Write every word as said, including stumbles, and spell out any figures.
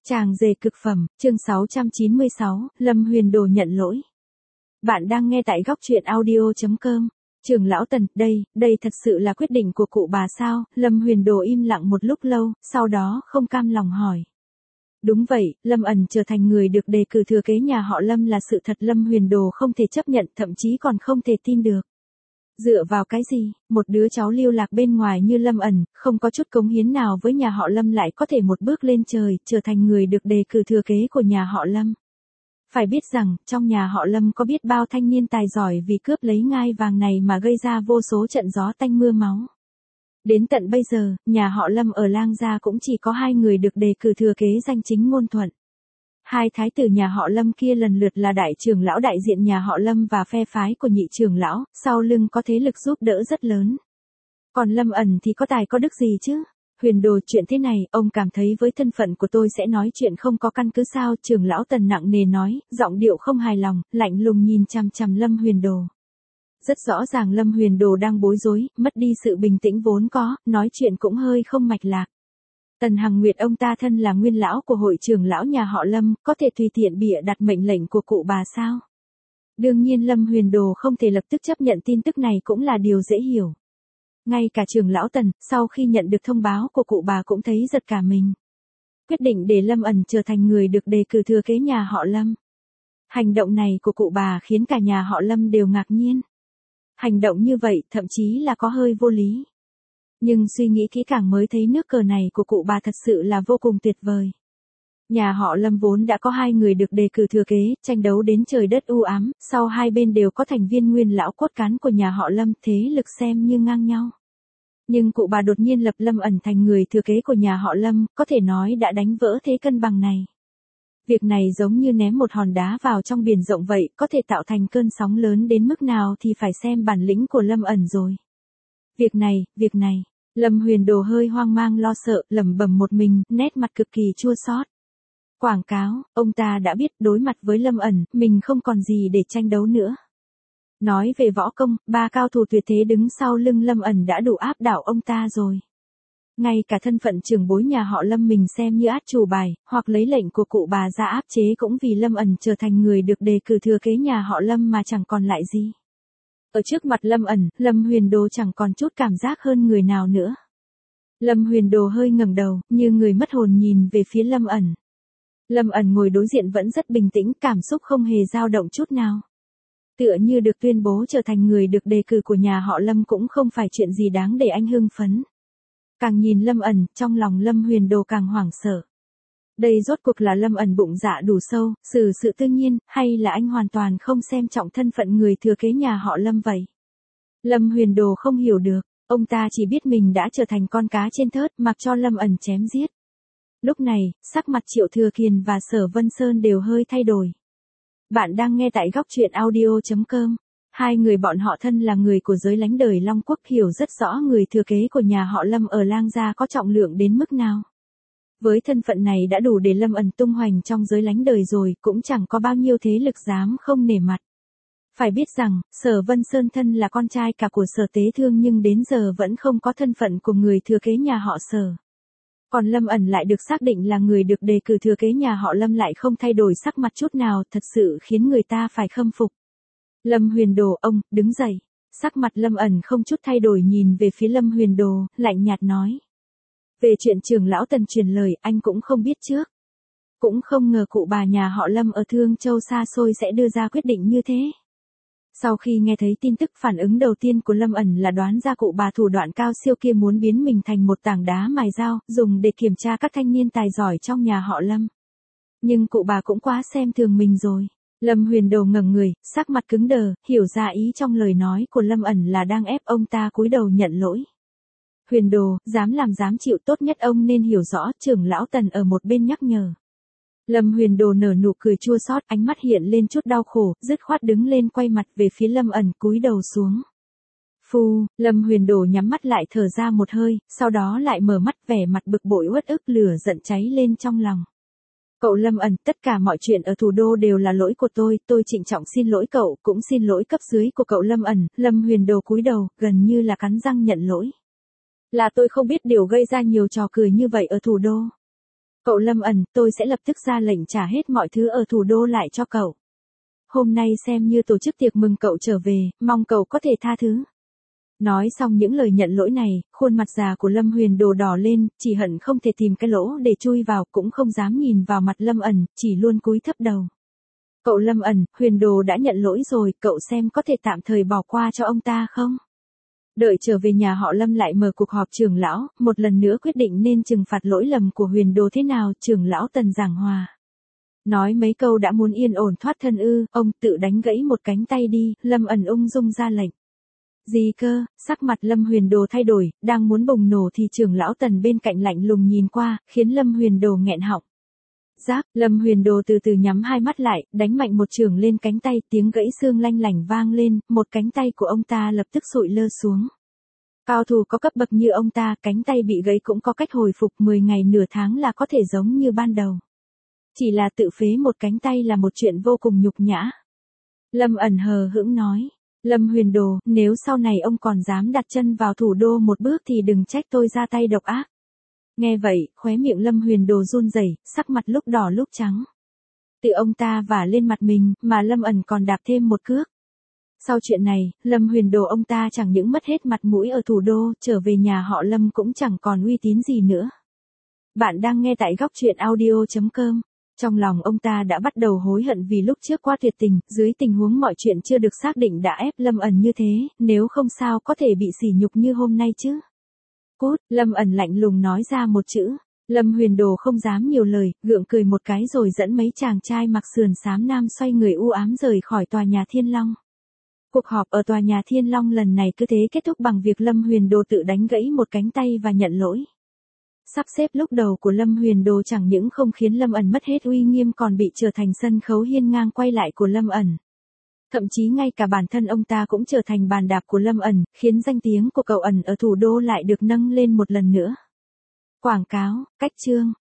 Chàng rể cực phẩm, chương sáu trăm chín mươi sáu, Lâm Huyền Đồ nhận lỗi. Bạn đang nghe tại góc truyện audio chấm com. Trưởng lão Tần, đây, đây thật sự là quyết định của cụ bà sao? Lâm Huyền Đồ im lặng một lúc lâu, sau đó không cam lòng hỏi. Đúng vậy, Lâm ẩn trở thành người được đề cử thừa kế nhà họ Lâm là sự thật. Lâm Huyền Đồ không thể chấp nhận, thậm chí còn không thể tin được. Dựa vào cái gì, một đứa cháu lưu lạc bên ngoài như Lâm ẩn, không có chút cống hiến nào với nhà họ Lâm lại có thể một bước lên trời, trở thành người được đề cử thừa kế của nhà họ Lâm. Phải biết rằng, trong nhà họ Lâm có biết bao thanh niên tài giỏi vì cướp lấy ngai vàng này mà gây ra vô số trận gió tanh mưa máu. Đến tận bây giờ, nhà họ Lâm ở Lang Gia cũng chỉ có hai người được đề cử thừa kế danh chính ngôn thuận. Hai thái tử nhà họ Lâm kia lần lượt là đại trưởng lão đại diện nhà họ Lâm và phe phái của nhị trưởng lão, sau lưng có thế lực giúp đỡ rất lớn. Còn Lâm ẩn thì có tài có đức gì chứ? Huyền Đồ, chuyện thế này, ông cảm thấy với thân phận của tôi sẽ nói chuyện không có căn cứ sao? Trưởng lão Tần nặng nề nói, giọng điệu không hài lòng, lạnh lùng nhìn chằm chằm Lâm Huyền Đồ. Rất rõ ràng Lâm Huyền Đồ đang bối rối, mất đi sự bình tĩnh vốn có, nói chuyện cũng hơi không mạch lạc. Tần Hằng Nguyệt, ông ta thân là nguyên lão của hội trưởng lão nhà họ Lâm, có thể tùy tiện bịa đặt mệnh lệnh của cụ bà sao? Đương nhiên Lâm Huyền Đồ không thể lập tức chấp nhận tin tức này cũng là điều dễ hiểu. Ngay cả trưởng lão Tần, sau khi nhận được thông báo của cụ bà cũng thấy giật cả mình. Quyết định để Lâm ẩn trở thành người được đề cử thừa kế nhà họ Lâm. Hành động này của cụ bà khiến cả nhà họ Lâm đều ngạc nhiên. Hành động như vậy thậm chí là có hơi vô lý. Nhưng suy nghĩ kỹ càng mới thấy nước cờ này của cụ bà thật sự là vô cùng tuyệt vời. Nhà họ Lâm vốn đã có hai người được đề cử thừa kế, tranh đấu đến trời đất u ám, sau hai bên đều có thành viên nguyên lão cốt cán của nhà họ Lâm, thế lực xem như ngang nhau. Nhưng cụ bà đột nhiên lập Lâm ẩn thành người thừa kế của nhà họ Lâm, có thể nói đã đánh vỡ thế cân bằng này. Việc này giống như ném một hòn đá vào trong biển rộng vậy, có thể tạo thành cơn sóng lớn đến mức nào thì phải xem bản lĩnh của Lâm ẩn rồi. Việc này, việc này, Lâm Huyền Đồ hơi hoang mang lo sợ, lẩm bẩm một mình, nét mặt cực kỳ chua xót. Quảng cáo, ông ta đã biết đối mặt với Lâm ẩn, mình không còn gì để tranh đấu nữa. Nói về võ công, ba cao thủ tuyệt thế đứng sau lưng Lâm ẩn đã đủ áp đảo ông ta rồi. Ngay cả thân phận trưởng bối nhà họ Lâm mình xem như át chủ bài, hoặc lấy lệnh của cụ bà ra áp chế cũng vì Lâm ẩn trở thành người được đề cử thừa kế nhà họ Lâm mà chẳng còn lại gì. Ở trước mặt Lâm ẩn, Lâm Huyền Đồ chẳng còn chút cảm giác hơn người nào nữa. Lâm Huyền Đồ hơi ngẩng đầu, như người mất hồn nhìn về phía Lâm ẩn. Lâm ẩn ngồi đối diện vẫn rất bình tĩnh, cảm xúc không hề dao động chút nào. Tựa như được tuyên bố trở thành người được đề cử của nhà họ Lâm cũng không phải chuyện gì đáng để anh hưng phấn. Càng nhìn Lâm ẩn, trong lòng Lâm Huyền Đồ càng hoảng sợ. Đây rốt cuộc là Lâm ẩn bụng dạ đủ sâu, xử sự tự nhiên, hay là anh hoàn toàn không xem trọng thân phận người thừa kế nhà họ Lâm vậy? Lâm Huyền Đồ không hiểu được, ông ta chỉ biết mình đã trở thành con cá trên thớt, mặc cho Lâm ẩn chém giết. Lúc này, sắc mặt Triệu Thừa Kiền và Sở Vân Sơn đều hơi thay đổi. Bạn đang nghe tại góc truyện audio chấm com. Hai người bọn họ thân là người của giới lãnh đời Long Quốc, hiểu rất rõ người thừa kế của nhà họ Lâm ở Lang Gia có trọng lượng đến mức nào. Với thân phận này đã đủ để Lâm ẩn tung hoành trong giới lãnh đời rồi, cũng chẳng có bao nhiêu thế lực dám không nể mặt. Phải biết rằng, Sở Vân Sơn thân là con trai cả của Sở Tế Thương nhưng đến giờ vẫn không có thân phận của người thừa kế nhà họ Sở. Còn Lâm ẩn lại được xác định là người được đề cử thừa kế nhà họ Lâm lại không thay đổi sắc mặt chút nào, thật sự khiến người ta phải khâm phục. Lâm Huyền Đồ, ông, đứng dậy. Sắc mặt Lâm ẩn không chút thay đổi nhìn về phía Lâm Huyền Đồ, lạnh nhạt nói. Về chuyện trưởng lão Tần truyền lời, anh cũng không biết trước. Cũng không ngờ cụ bà nhà họ Lâm ở Thương Châu xa xôi sẽ đưa ra quyết định như thế. Sau khi nghe thấy tin tức, phản ứng đầu tiên của Lâm ẩn là đoán ra cụ bà thủ đoạn cao siêu kia muốn biến mình thành một tảng đá mài dao, dùng để kiểm tra các thanh niên tài giỏi trong nhà họ Lâm. Nhưng cụ bà cũng quá xem thường mình rồi. Lâm Huyền Đồ ngẩng người, sắc mặt cứng đờ, hiểu ra ý trong lời nói của Lâm ẩn là đang ép ông ta cúi đầu nhận lỗi. Huyền Đồ, dám làm dám chịu, tốt nhất ông nên hiểu rõ, trưởng lão Tần ở một bên nhắc nhở. Lâm Huyền Đồ nở nụ cười chua xót, ánh mắt hiện lên chút đau khổ, dứt khoát đứng lên quay mặt về phía Lâm ẩn, cúi đầu xuống. Phu, Lâm Huyền Đồ nhắm mắt lại thở ra một hơi, sau đó lại mở mắt, vẻ mặt bực bội uất ức, lửa giận cháy lên trong lòng. Cậu Lâm ẩn, tất cả mọi chuyện ở thủ đô đều là lỗi của tôi, tôi trịnh trọng xin lỗi cậu, cũng xin lỗi cấp dưới của cậu Lâm ẩn. Lâm Huyền Đồ cúi đầu, gần như là cắn răng nhận lỗi. Là tôi không biết điều gây ra nhiều trò cười như vậy ở thủ đô. Cậu Lâm ẩn, tôi sẽ lập tức ra lệnh trả hết mọi thứ ở thủ đô lại cho cậu. Hôm nay xem như tổ chức tiệc mừng cậu trở về, mong cậu có thể tha thứ. Nói xong những lời nhận lỗi này, khuôn mặt già của Lâm Huyền Đồ đỏ lên, chỉ hận không thể tìm cái lỗ để chui vào, cũng không dám nhìn vào mặt Lâm ẩn, chỉ luôn cúi thấp đầu. Cậu Lâm ẩn, Huyền Đồ đã nhận lỗi rồi, cậu xem có thể tạm thời bỏ qua cho ông ta không? Đợi trở về nhà họ Lâm lại mở cuộc họp trưởng lão, một lần nữa quyết định nên trừng phạt lỗi lầm của Huyền Đồ thế nào, trưởng lão Tần giảng hòa. Nói mấy câu đã muốn yên ổn thoát thân ư, ông tự đánh gãy một cánh tay đi, Lâm ẩn ung dung ra lệnh. Gì cơ, sắc mặt Lâm Huyền Đồ thay đổi, đang muốn bùng nổ thì trưởng lão Tần bên cạnh lạnh lùng nhìn qua, khiến Lâm Huyền Đồ nghẹn họng. Giáp, Lâm Huyền Đồ từ từ nhắm hai mắt lại, đánh mạnh một chưởng lên cánh tay, tiếng gãy xương lanh lảnh vang lên, một cánh tay của ông ta lập tức sụi lơ xuống. Cao thủ có cấp bậc như ông ta, cánh tay bị gãy cũng có cách hồi phục mười ngày nửa tháng là có thể giống như ban đầu. Chỉ là tự phế một cánh tay là một chuyện vô cùng nhục nhã. Lâm ẩn hờ hững nói. Lâm Huyền Đồ, nếu sau này ông còn dám đặt chân vào thủ đô một bước thì đừng trách tôi ra tay độc ác. Nghe vậy, khóe miệng Lâm Huyền Đồ run rẩy, sắc mặt lúc đỏ lúc trắng. Tự ông ta vả lên mặt mình, mà Lâm ẩn còn đạp thêm một cước. Sau chuyện này, Lâm Huyền Đồ ông ta chẳng những mất hết mặt mũi ở thủ đô, trở về nhà họ Lâm cũng chẳng còn uy tín gì nữa. Bạn đang nghe tại góc truyện audio chấm com. Trong lòng ông ta đã bắt đầu hối hận vì lúc trước quá tuyệt tình, dưới tình huống mọi chuyện chưa được xác định đã ép Lâm ẩn như thế, nếu không sao có thể bị sỉ nhục như hôm nay chứ. Cút, Lâm ẩn lạnh lùng nói ra một chữ. Lâm Huyền Đồ không dám nhiều lời, gượng cười một cái rồi dẫn mấy chàng trai mặc sườn xám nam xoay người u ám rời khỏi tòa nhà Thiên Long. Cuộc họp ở tòa nhà Thiên Long lần này cứ thế kết thúc bằng việc Lâm Huyền Đồ tự đánh gãy một cánh tay và nhận lỗi. Sắp xếp lúc đầu của Lâm Huyền Đồ chẳng những không khiến Lâm ẩn mất hết uy nghiêm còn bị trở thành sân khấu hiên ngang quay lại của Lâm ẩn. Thậm chí ngay cả bản thân ông ta cũng trở thành bàn đạp của Lâm ẩn, khiến danh tiếng của cậu ẩn ở thủ đô lại được nâng lên một lần nữa. Quảng cáo, cách chương.